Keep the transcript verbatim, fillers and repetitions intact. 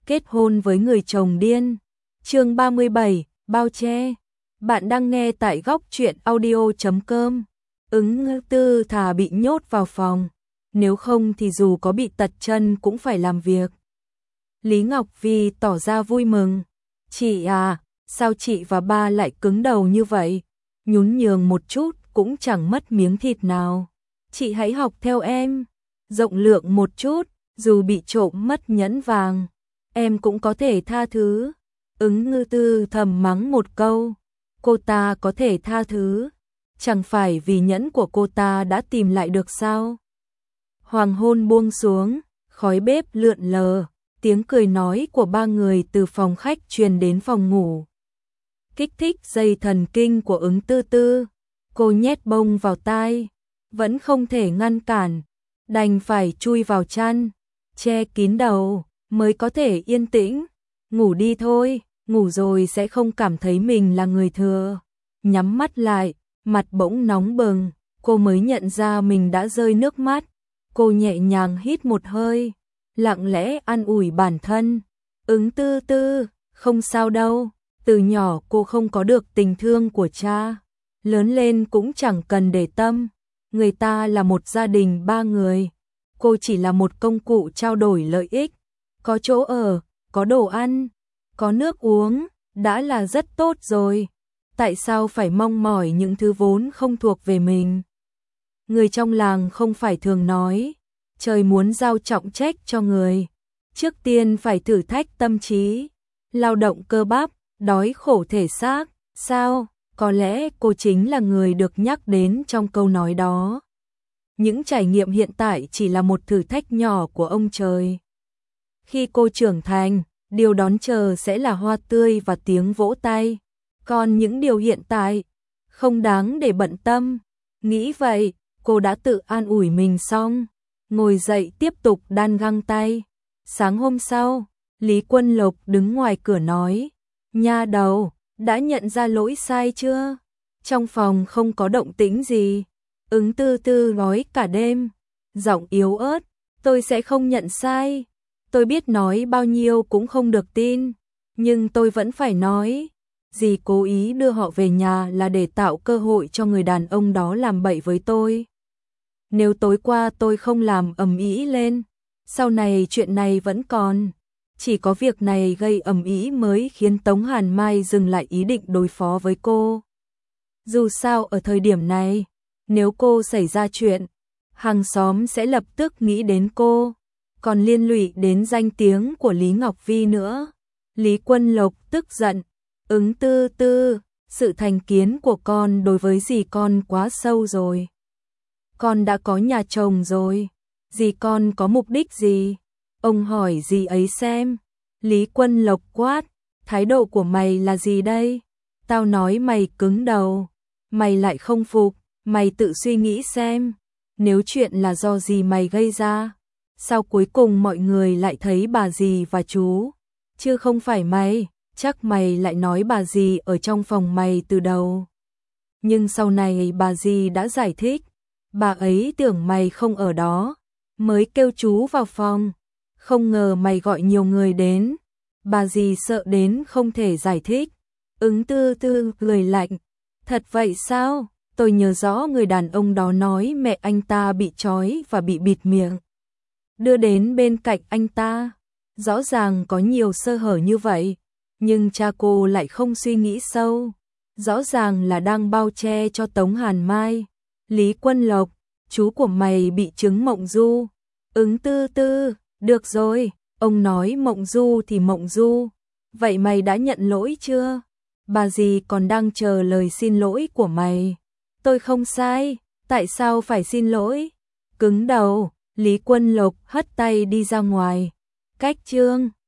kết hôn với người chồng điên. Chương ba mươi bảy, bao che. Bạn đang nghe tại góc truyện audio chấm com. Ứng Tư thà bị nhốt vào phòng, nếu không thì dù có bị tật chân cũng phải làm việc. Lý Ngọc Vi tỏ ra vui mừng. Chị à, sao chị và ba lại cứng đầu như vậy? Nhún nhường một chút cũng chẳng mất miếng thịt nào. Chị hãy học theo em, rộng lượng một chút, dù bị trộm mất nhẫn vàng, em cũng có thể tha thứ. Ứng Ngư Tư thầm mắng một câu, cô ta có thể tha thứ, chẳng phải vì nhẫn của cô ta đã tìm lại được sao? Hoàng hôn buông xuống, khói bếp lượn lờ, tiếng cười nói của ba người từ phòng khách truyền đến phòng ngủ. Kích thích dây thần kinh của Ứng Tư Tư, cô nhét bông vào tai, vẫn không thể ngăn cản, đành phải chui vào chăn, che kín đầu, mới có thể yên tĩnh. Ngủ đi thôi, ngủ rồi sẽ không cảm thấy mình là người thừa. Nhắm mắt lại, mặt bỗng nóng bừng, cô mới nhận ra mình đã rơi nước mắt. Cô nhẹ nhàng hít một hơi, lặng lẽ an ủi bản thân. Ứng Tư Tư, không sao đâu, từ nhỏ cô không có được tình thương của cha, lớn lên cũng chẳng cần để tâm. Người ta là một gia đình ba người, cô chỉ là một công cụ trao đổi lợi ích. Có chỗ ở, có đồ ăn, có nước uống, đã là rất tốt rồi. Tại sao phải mong mỏi những thứ vốn không thuộc về mình? Người trong làng không phải thường nói, trời muốn giao trọng trách cho người, trước tiên phải thử thách tâm trí, lao động cơ bắp, đói khổ thể xác. Sao? Có lẽ cô chính là người được nhắc đến trong câu nói đó. Những trải nghiệm hiện tại chỉ là một thử thách nhỏ của ông trời. Khi cô trưởng thành, điều đón chờ sẽ là hoa tươi và tiếng vỗ tay. Còn những điều hiện tại, không đáng để bận tâm. Nghĩ vậy, cô đã tự an ủi mình xong, ngồi dậy tiếp tục đan găng tay. Sáng hôm sau, Lý Quân Lộc đứng ngoài cửa nói, nha đầu, đã nhận ra lỗi sai chưa? Trong phòng không có động tĩnh gì. Ứng Tư Tư nói cả đêm, giọng yếu ớt, tôi sẽ không nhận sai. Tôi biết nói bao nhiêu cũng không được tin, nhưng tôi vẫn phải nói. Dì cố ý đưa họ về nhà là để tạo cơ hội cho người đàn ông đó làm bậy với tôi. Nếu tối qua tôi không làm ầm ĩ lên, sau này chuyện này vẫn còn. Chỉ có việc này gây ầm ĩ mới khiến Tống Hàn Mai dừng lại ý định đối phó với cô. Dù sao ở thời điểm này, nếu cô xảy ra chuyện, hàng xóm sẽ lập tức nghĩ đến cô, còn liên lụy đến danh tiếng của Lý Ngọc Vi nữa. Lý Quân Lộc tức giận, Ứng Tư Tư, sự thành kiến của con đối với dì con quá sâu rồi. Con đã có nhà chồng rồi, dì con có mục đích gì? Ông hỏi dì ấy xem. Lý Quân Lộc quát, thái độ của mày là gì đây? Tao nói mày cứng đầu, mày lại không phục, mày tự suy nghĩ xem. Nếu chuyện là do dì mày gây ra, sao cuối cùng mọi người lại thấy bà dì và chú, chứ không phải mày? Chắc mày lại nói bà dì ở trong phòng mày từ đầu. Nhưng sau này bà dì đã giải thích, bà ấy tưởng mày không ở đó, mới kêu chú vào phòng. Không ngờ mày gọi nhiều người đến, bà dì sợ đến không thể giải thích. Ứng Tư Tư cười lạnh, thật vậy sao? Tôi nhớ rõ người đàn ông đó nói mẹ anh ta bị trói và bị bịt miệng, đưa đến bên cạnh anh ta. Rõ ràng có nhiều sơ hở như vậy, nhưng cha cô lại không suy nghĩ sâu, rõ ràng là đang bao che cho Tống Hàn Mai. Lý Quân Lộc, chú của mày bị chứng mộng du. Ứng Tư Tư, được rồi, ông nói mộng du thì mộng du, vậy mày đã nhận lỗi chưa? Bà dì còn đang chờ lời xin lỗi của mày. Tôi không sai, tại sao phải xin lỗi? Cứng đầu, Lý Quân Lộc hất tay đi ra ngoài. Cách chương